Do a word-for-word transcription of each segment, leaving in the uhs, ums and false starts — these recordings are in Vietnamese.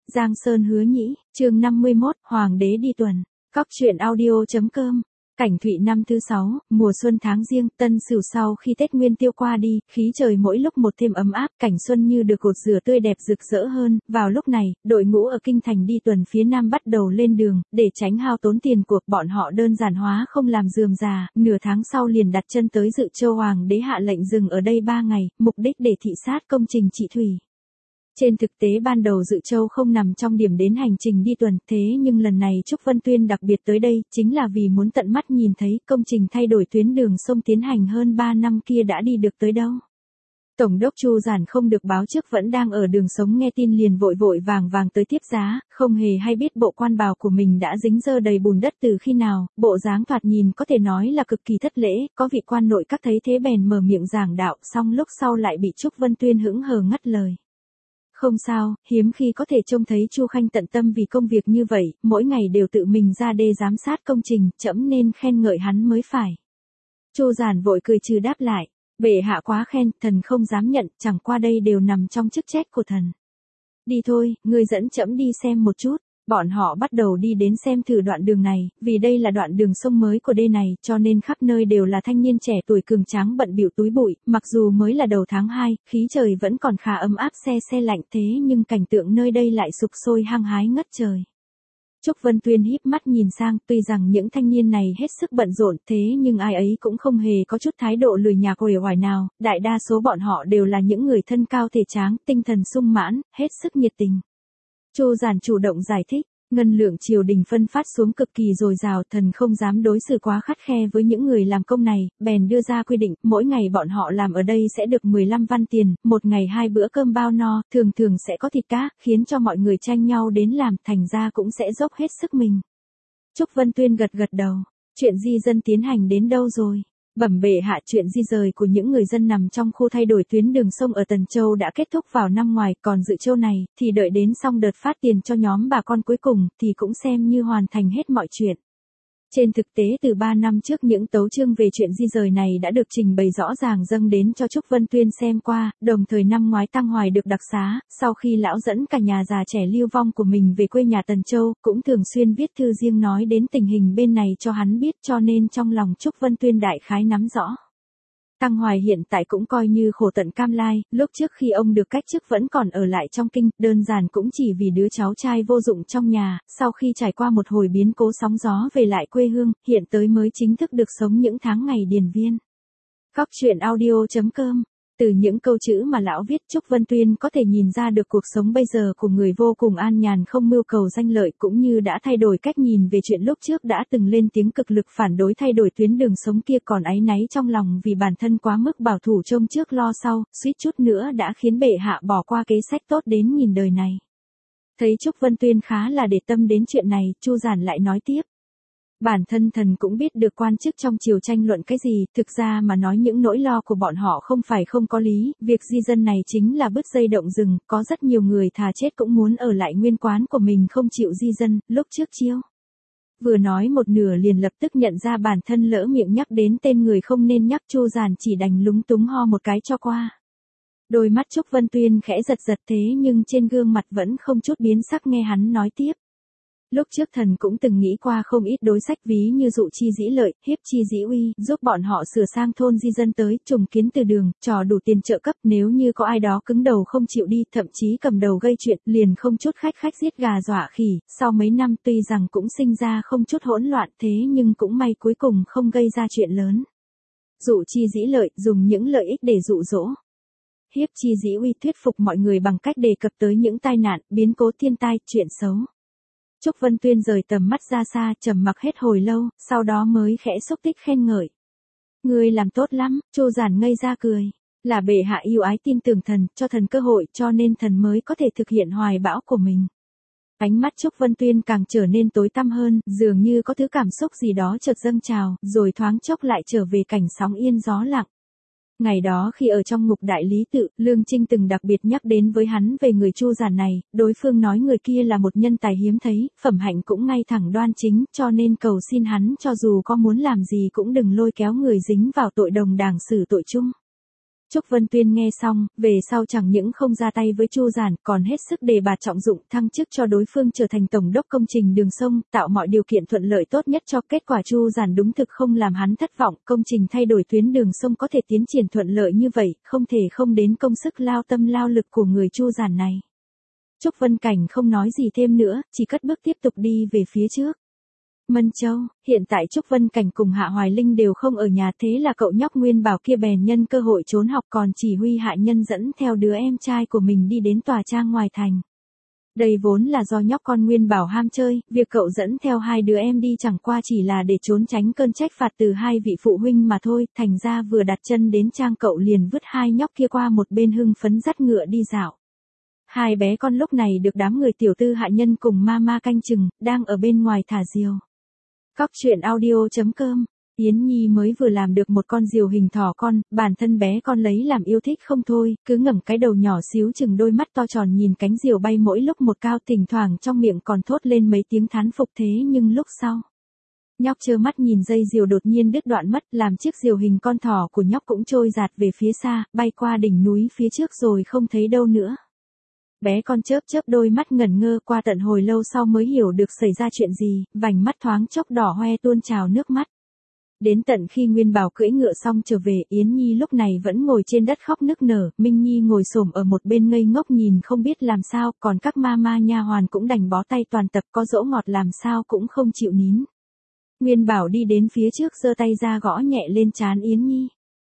Giang Sơn hứa nhĩ, chương năm mươi mốt, Hoàng đế đi tuần. Cóc truyện audio chấm com. Cảnh Thụy năm thứ sáu, mùa xuân tháng Giêng, Tân Sửu sau khi Tết Nguyên Tiêu qua đi, khí trời mỗi lúc một thêm ấm áp, cảnh xuân như được cột rửa tươi đẹp rực rỡ hơn. Vào lúc này, đội ngũ ở kinh thành đi tuần phía Nam bắt đầu lên đường, để tránh hao tốn tiền của, bọn họ đơn giản hóa không làm rườm rà, nửa tháng sau liền đặt chân tới Dự Châu. Hoàng đế hạ lệnh dừng ở đây ba ngày, mục đích để thị sát công trình trị thủy. Trên thực tế ban đầu Dự Châu không nằm trong điểm đến hành trình đi tuần, thế nhưng lần này Trúc Vân Tuyên đặc biệt tới đây, chính là vì muốn tận mắt nhìn thấy công trình thay đổi tuyến đường sông tiến hành hơn ba năm kia đã đi được tới đâu. Tổng đốc Chu Giản không được báo trước vẫn đang ở đường sống, nghe tin liền vội vội vàng vàng tới tiếp giá, không hề hay biết bộ quan bào của mình đã dính dơ đầy bùn đất từ khi nào, bộ dáng thoạt nhìn có thể nói là cực kỳ thất lễ, có vị quan nội các thấy thế bèn mở miệng giảng đạo, xong lúc sau lại bị Trúc Vân Tuyên hững hờ ngắt lời. Không sao, hiếm khi có thể trông thấy Chu Khanh tận tâm vì công việc như vậy, mỗi ngày đều tự mình ra đê giám sát công trình, trẫm nên khen ngợi hắn mới phải. Chu Giản vội cười trừ đáp lại, bệ hạ quá khen, thần không dám nhận, chẳng qua đây đều nằm trong chức trách của thần. Đi thôi, ngươi dẫn trẫm đi xem một chút. Bọn họ bắt đầu đi đến xem thử đoạn đường này, vì đây là đoạn đường sông mới của đê này, cho nên khắp nơi đều là thanh niên trẻ tuổi cường tráng bận bịu túi bụi, mặc dù mới là đầu tháng hai, khí trời vẫn còn khá ấm áp, se se lạnh, thế nhưng cảnh tượng nơi đây lại sục sôi hăng hái ngất trời. Trúc Vân Tuyên híp mắt nhìn sang, tuy rằng những thanh niên này hết sức bận rộn, thế nhưng ai ấy cũng không hề có chút thái độ lười nhác uể oải nào, đại đa số bọn họ đều là những người thân cao thể tráng, tinh thần sung mãn, hết sức nhiệt tình. Chu Giản chủ động giải thích, ngân lượng triều đình phân phát xuống cực kỳ dồi dào, thần không dám đối xử quá khắt khe với những người làm công này, bèn đưa ra quy định, mỗi ngày bọn họ làm ở đây sẽ được mười lăm văn tiền, một ngày hai bữa cơm bao no, thường thường sẽ có thịt cá, khiến cho mọi người tranh nhau đến làm, thành ra cũng sẽ dốc hết sức mình. Trúc Vân Tuyên gật gật đầu, chuyện di dân tiến hành đến đâu rồi? Bẩm bệ hạ, chuyện di rời của những người dân nằm trong khu thay đổi tuyến đường sông ở Tần Châu đã kết thúc vào năm ngoài, còn Dự Châu này, thì đợi đến xong đợt phát tiền cho nhóm bà con cuối cùng, thì cũng xem như hoàn thành hết mọi chuyện. Trên thực tế từ ba năm trước những tấu chương về chuyện di rời này đã được trình bày rõ ràng dâng đến cho Trúc Vân Tuyên xem qua, đồng thời năm ngoái Tăng Hoài được đặc xá, sau khi lão dẫn cả nhà già trẻ lưu vong của mình về quê nhà Tần Châu, cũng thường xuyên viết thư riêng nói đến tình hình bên này cho hắn biết, cho nên trong lòng Trúc Vân Tuyên đại khái nắm rõ. Tăng Hoài hiện tại cũng coi như khổ tận cam lai, lúc trước khi ông được cách chức vẫn còn ở lại trong kinh, đơn giản cũng chỉ vì đứa cháu trai vô dụng trong nhà, sau khi trải qua một hồi biến cố sóng gió về lại quê hương, hiện tới mới chính thức được sống những tháng ngày điền viên. Cóc truyện audio chấm com. Từ những câu chữ mà lão viết, Trúc Vân Tuyên có thể nhìn ra được cuộc sống bây giờ của người vô cùng an nhàn, không mưu cầu danh lợi, cũng như đã thay đổi cách nhìn về chuyện lúc trước đã từng lên tiếng cực lực phản đối thay đổi tuyến đường sống kia, còn áy náy trong lòng vì bản thân quá mức bảo thủ trông trước lo sau, suýt chút nữa đã khiến bệ hạ bỏ qua kế sách tốt đến nghìn đời này. Thấy Trúc Vân Tuyên khá là để tâm đến chuyện này, Chu Giản lại nói tiếp. Bản thân thần cũng biết được quan chức trong triều tranh luận cái gì, thực ra mà nói những nỗi lo của bọn họ không phải không có lý, việc di dân này chính là bứt dây động rừng, có rất nhiều người thà chết cũng muốn ở lại nguyên quán của mình không chịu di dân, lúc trước chiêu. Vừa nói một nửa liền lập tức nhận ra bản thân lỡ miệng nhắc đến tên người không nên nhắc, Chu Giản chỉ đành lúng túng ho một cái cho qua. Đôi mắt Trúc Vân Tuyên khẽ giật giật, thế nhưng trên gương mặt vẫn không chút biến sắc nghe hắn nói tiếp. Lúc trước thần cũng từng nghĩ qua không ít đối sách, ví như dụ chi dĩ lợi, hiếp chi dĩ uy, giúp bọn họ sửa sang thôn di dân tới, trùng kiến từ đường, trò đủ tiền trợ cấp, nếu như có ai đó cứng đầu không chịu đi, thậm chí cầm đầu gây chuyện, liền không chút khách khách giết gà dọa khỉ, sau mấy năm tuy rằng cũng sinh ra không chút hỗn loạn, thế nhưng cũng may cuối cùng không gây ra chuyện lớn. Dụ chi dĩ lợi, dùng những lợi ích để dụ dỗ. Hiếp chi dĩ uy, thuyết phục mọi người bằng cách đề cập tới những tai nạn, biến cố thiên tai, chuyện xấu. Trúc Vân Tuyên rời tầm mắt ra xa, trầm mặc hết hồi lâu, sau đó mới khẽ xúc tích khen ngợi. Ngươi làm tốt lắm, Chu Giản ngây ra cười. Là bệ hạ yêu ái tin tưởng thần, cho thần cơ hội, cho nên thần mới có thể thực hiện hoài bão của mình. Ánh mắt Trúc Vân Tuyên càng trở nên tối tăm hơn, dường như có thứ cảm xúc gì đó chợt dâng trào, rồi thoáng chốc lại trở về cảnh sóng yên gió lặng. Ngày đó khi ở trong ngục đại lý tự, Lương Trinh từng đặc biệt nhắc đến với hắn về người Chu Giản này, đối phương nói người kia là một nhân tài hiếm thấy, phẩm hạnh cũng ngay thẳng đoan chính, cho nên cầu xin hắn cho dù có muốn làm gì cũng đừng lôi kéo người dính vào tội đồng đảng xử tội chung. Trúc Vân Tuyên nghe xong, về sau chẳng những không ra tay với Chu Giản, còn hết sức đề bạt trọng dụng thăng chức cho đối phương trở thành tổng đốc công trình đường sông, tạo mọi điều kiện thuận lợi tốt nhất cho kết quả Chu Giản đúng thực không làm hắn thất vọng, công trình thay đổi tuyến đường sông có thể tiến triển thuận lợi như vậy, không thể không đến công sức lao tâm lao lực của người Chu Giản này. Trúc Vân Cảnh không nói gì thêm nữa, chỉ cất bước tiếp tục đi về phía trước. Mân Châu, hiện tại Trúc Vân Cảnh cùng Hạ Hoài Linh đều không ở nhà, thế là cậu nhóc Nguyên Bảo kia bèn nhân cơ hội trốn học, còn chỉ huy Hạ Nhân dẫn theo đứa em trai của mình đi đến tòa trang ngoài thành. Đây vốn là do nhóc con Nguyên Bảo ham chơi, việc cậu dẫn theo hai đứa em đi chẳng qua chỉ là để trốn tránh cơn trách phạt từ hai vị phụ huynh mà thôi, thành ra vừa đặt chân đến trang cậu liền vứt hai nhóc kia qua một bên hưng phấn dắt ngựa đi dạo. Hai bé con lúc này được đám người tiểu tư Hạ Nhân cùng mama canh chừng, đang ở bên ngoài thả diều. Cóc truyện audio chấm com. Yến Nhi mới vừa làm được một con diều hình thỏ con, bản thân bé con lấy làm yêu thích không thôi, cứ ngẩng cái đầu nhỏ xíu chừng đôi mắt to tròn nhìn cánh diều bay mỗi lúc một cao, thỉnh thoảng trong miệng còn thốt lên mấy tiếng thán phục, thế nhưng lúc sau. Nhóc trơ mắt nhìn dây diều đột nhiên đứt đoạn mất, làm chiếc diều hình con thỏ của nhóc cũng trôi dạt về phía xa, bay qua đỉnh núi phía trước rồi không thấy đâu nữa. Bé con chớp chớp đôi mắt ngẩn ngơ, qua tận hồi lâu sau mới hiểu được xảy ra chuyện gì, vành mắt thoáng chốc đỏ hoe tuôn trào nước mắt. Đến tận khi Nguyên Bảo cưỡi ngựa xong trở về, Yến Nhi lúc này vẫn ngồi trên đất khóc nức nở, Minh Nhi ngồi xổm ở một bên ngây ngốc nhìn không biết làm sao, còn các mama nha hoàn cũng đành bó tay toàn tập, có dỗ ngọt làm sao cũng không chịu nín. Nguyên Bảo đi đến phía trước giơ tay ra gõ nhẹ lên trán Yến Nhi.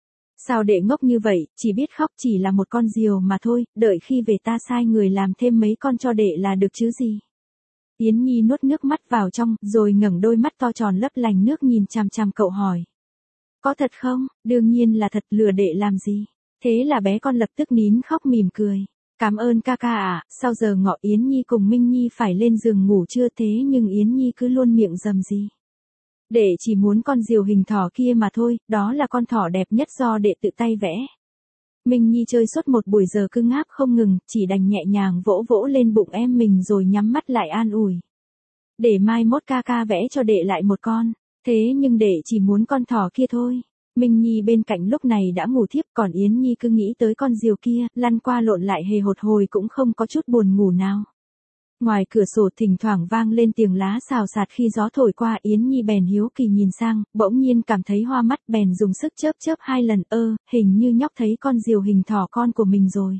Sao đệ ngốc như vậy, chỉ biết khóc, chỉ là một con diều mà thôi, đợi khi về ta sai người làm thêm mấy con cho đệ là được chứ gì. Yến Nhi nuốt nước mắt vào trong, rồi ngẩng đôi mắt to tròn lấp lánh nước nhìn chằm chằm cậu hỏi. Có thật không? Đương nhiên là thật, lừa đệ làm gì? Thế là bé con lập tức nín khóc mỉm cười. Cảm ơn ca ca ạ, sau giờ ngọ Yến Nhi cùng Minh Nhi phải lên giường ngủ trưa, thế nhưng Yến Nhi cứ luôn miệng rầm gì. Đệ chỉ muốn con diều hình thỏ kia mà thôi, đó là con thỏ đẹp nhất do đệ tự tay vẽ. Minh Nhi chơi suốt một buổi giờ cứ ngáp không ngừng, chỉ đành nhẹ nhàng vỗ vỗ lên bụng em mình rồi nhắm mắt lại an ủi. Để mai mốt ca ca vẽ cho đệ lại một con, thế nhưng đệ chỉ muốn con thỏ kia thôi. Minh Nhi bên cạnh lúc này đã ngủ thiếp, còn Yến Nhi cứ nghĩ tới con diều kia, lăn qua lộn lại hề hột hồi cũng không có chút buồn ngủ nào. Ngoài cửa sổ thỉnh thoảng vang lên tiếng lá xào xạc khi gió thổi qua, Yến Nhi bèn hiếu kỳ nhìn sang, bỗng nhiên cảm thấy hoa mắt, bèn dùng sức chớp chớp hai lần, ơ, hình như nhóc thấy con diều hình thỏ con của mình rồi.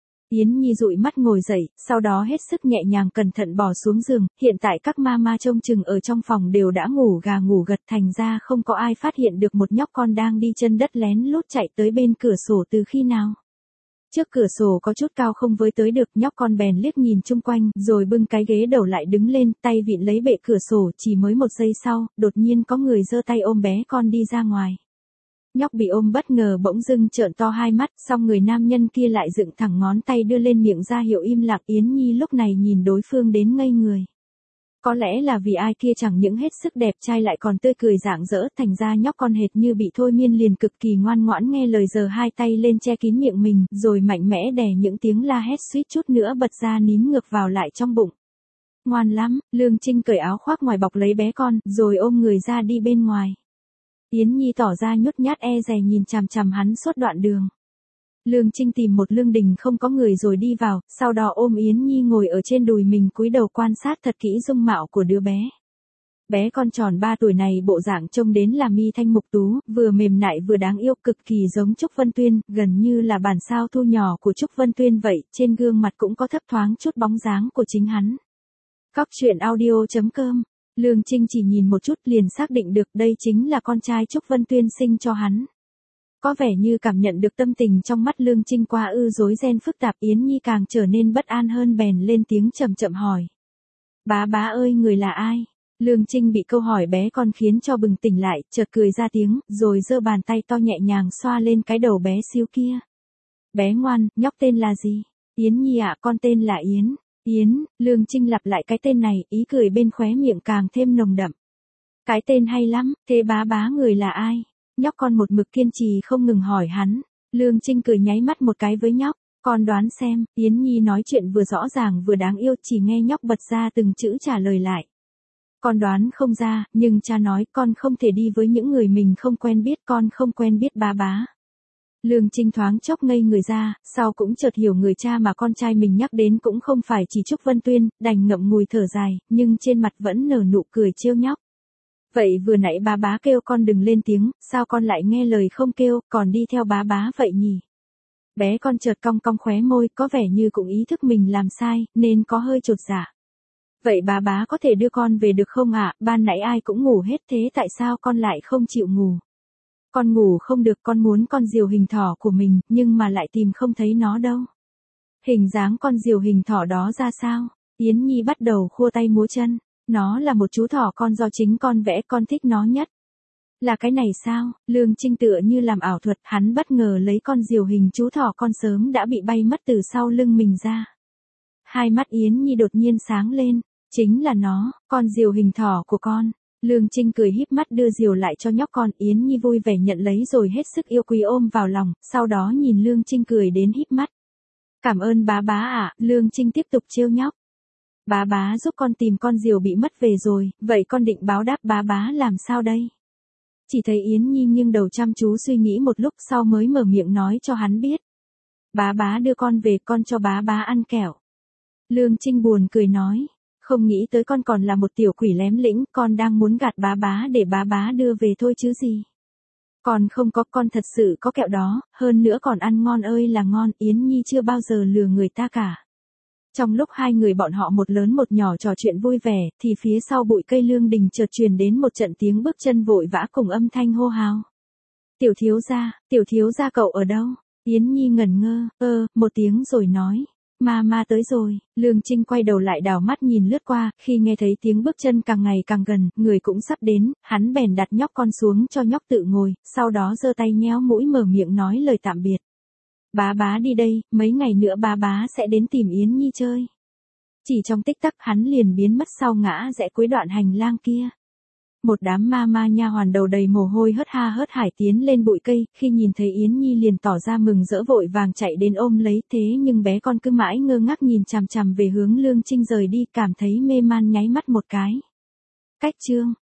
Yến Nhi dụi mắt ngồi dậy, sau đó hết sức nhẹ nhàng cẩn thận bò xuống giường, hiện tại các mama trông chừng ở trong phòng đều đã ngủ gà ngủ gật, thành ra không có ai phát hiện được một nhóc con đang đi chân đất lén lút chạy tới bên cửa sổ từ khi nào. Trước cửa sổ có chút cao không với tới được, nhóc con bèn liếc nhìn chung quanh, rồi bưng cái ghế đầu lại đứng lên, tay vịn lấy bệ cửa sổ, chỉ mới một giây sau, đột nhiên có người giơ tay ôm bé con đi ra ngoài. Nhóc bị ôm bất ngờ bỗng dưng trợn to hai mắt, xong người nam nhân kia lại dựng thẳng ngón tay đưa lên miệng ra hiệu im lặng. Yến Nhi lúc này nhìn đối phương đến ngây người. Có lẽ là vì ai kia chẳng những hết sức đẹp trai lại còn tươi cười rạng rỡ, thành ra nhóc con hệt như bị thôi miên liền cực kỳ ngoan ngoãn nghe lời, giơ hai tay lên che kín miệng mình, rồi mạnh mẽ đè những tiếng la hét suýt chút nữa bật ra nín ngược vào lại trong bụng. Ngoan lắm, Lương Trinh cởi áo khoác ngoài bọc lấy bé con, rồi ôm người ra đi bên ngoài. Yến Nhi tỏ ra nhút nhát e dè nhìn chằm chằm hắn suốt đoạn đường. Lương Trinh tìm một lương đình không có người rồi đi vào, sau đó ôm Yến Nhi ngồi ở trên đùi mình cúi đầu quan sát thật kỹ dung mạo của đứa bé. Bé con tròn ba tuổi này bộ dạng trông đến là mi thanh mục tú, vừa mềm nại vừa đáng yêu, cực kỳ giống Trúc Vân Tuyên, gần như là bản sao thu nhỏ của Trúc Vân Tuyên vậy, trên gương mặt cũng có thấp thoáng chút bóng dáng của chính hắn. Cóc truyện audio chấm com. Lương Trinh chỉ nhìn một chút liền xác định được đây chính là con trai Trúc Vân Tuyên sinh cho hắn. Có vẻ như cảm nhận được tâm tình trong mắt Lương Trinh qua ư rối ren phức tạp, Yến Nhi càng trở nên bất an hơn, bèn lên tiếng chậm chậm hỏi. Bá bá ơi, người là ai? Lương Trinh bị câu hỏi bé con khiến cho bừng tỉnh lại, chợt cười ra tiếng, rồi giơ bàn tay to nhẹ nhàng xoa lên cái đầu bé xíu kia. Bé ngoan, nhóc tên là gì? Yến Nhi ạ, con tên là Yến. Yến, Lương Trinh lặp lại cái tên này, ý cười bên khóe miệng càng thêm nồng đậm. Cái tên hay lắm, thế bá bá người là ai? Nhóc con một mực kiên trì không ngừng hỏi hắn. Lương Trinh cười nháy mắt một cái với nhóc. Con đoán xem. Yến Nhi nói chuyện vừa rõ ràng vừa đáng yêu, chỉ nghe nhóc bật ra từng chữ trả lời lại. Con đoán không ra, nhưng cha nói con không thể đi với những người mình không quen biết, con không quen biết bá bá. Lương Trinh thoáng chốc ngây người ra, sau cũng chợt hiểu người cha mà con trai mình nhắc đến cũng không phải chỉ Trúc Vân Tuyên, đành ngậm ngùi thở dài, nhưng trên mặt vẫn nở nụ cười trêu nhóc. Vậy vừa nãy bá bá kêu con đừng lên tiếng, sao con lại nghe lời không kêu, còn đi theo bá bá vậy nhỉ? Bé con chợt cong cong khóe môi, có vẻ như cũng ý thức mình làm sai, nên có hơi chột dạ. Vậy bá bá có thể đưa con về được không ạ? Ban nãy ai cũng ngủ hết thế tại sao con lại không chịu ngủ? Con ngủ không được, con muốn con diều hình thỏ của mình, nhưng mà lại tìm không thấy nó đâu. Hình dáng con diều hình thỏ đó ra sao? Yến Nhi bắt đầu khua tay múa chân. Nó là một chú thỏ con do chính con vẽ, con thích nó nhất. Là cái này sao? Lương Trinh tựa như làm ảo thuật, hắn bất ngờ lấy con diều hình chú thỏ con sớm đã bị bay mất từ sau lưng mình ra. Hai mắt Yến Nhi đột nhiên sáng lên. Chính là nó, con diều hình thỏ của con. Lương Trinh cười híp mắt đưa diều lại cho nhóc con. Yến Nhi vui vẻ nhận lấy rồi hết sức yêu quý ôm vào lòng, sau đó nhìn Lương Trinh cười đến híp mắt. Cảm ơn bá bá ạ, Lương Trinh tiếp tục trêu nhóc. Bá bá giúp con tìm con diều bị mất về rồi, vậy con định báo đáp bá bá làm sao đây? Chỉ thấy Yến Nhi nghiêng đầu chăm chú suy nghĩ một lúc sau mới mở miệng nói cho hắn biết. Bá bá đưa con về, con cho bá bá ăn kẹo. Lương Trinh buồn cười nói. Không nghĩ tới con còn là một tiểu quỷ lém lĩnh, con đang muốn gạt bá bá để bá bá đưa về thôi chứ gì. Còn không có, con thật sự có kẹo đó, hơn nữa còn ăn ngon ơi là ngon, Yến Nhi chưa bao giờ lừa người ta cả. Trong lúc hai người bọn họ một lớn một nhỏ trò chuyện vui vẻ, thì phía sau bụi cây lương đình chợt truyền đến một trận tiếng bước chân vội vã cùng âm thanh hô hào. Tiểu thiếu gia, tiểu thiếu gia cậu ở đâu? Yến Nhi ngẩn ngơ, ơ, một tiếng rồi nói. Ma ma tới rồi. Lương Trinh quay đầu lại đảo mắt nhìn lướt qua, khi nghe thấy tiếng bước chân càng ngày càng gần, người cũng sắp đến, hắn bèn đặt nhóc con xuống cho nhóc tự ngồi, sau đó giơ tay nhéo mũi mở miệng nói lời tạm biệt. Bá bá đi đây, mấy ngày nữa bá bá sẽ đến tìm Yến Nhi chơi. Chỉ trong tích tắc hắn liền biến mất sau ngã rẽ cuối đoạn hành lang kia. Một đám ma ma nha hoàn đầu đầy mồ hôi hớt ha hớt hải tiến lên bụi cây, khi nhìn thấy Yến Nhi liền tỏ ra mừng rỡ vội vàng chạy đến ôm lấy, thế nhưng bé con cứ mãi ngơ ngác nhìn chằm chằm về hướng Lương Trinh rời đi, cảm thấy mê man nháy mắt một cái. Cách chương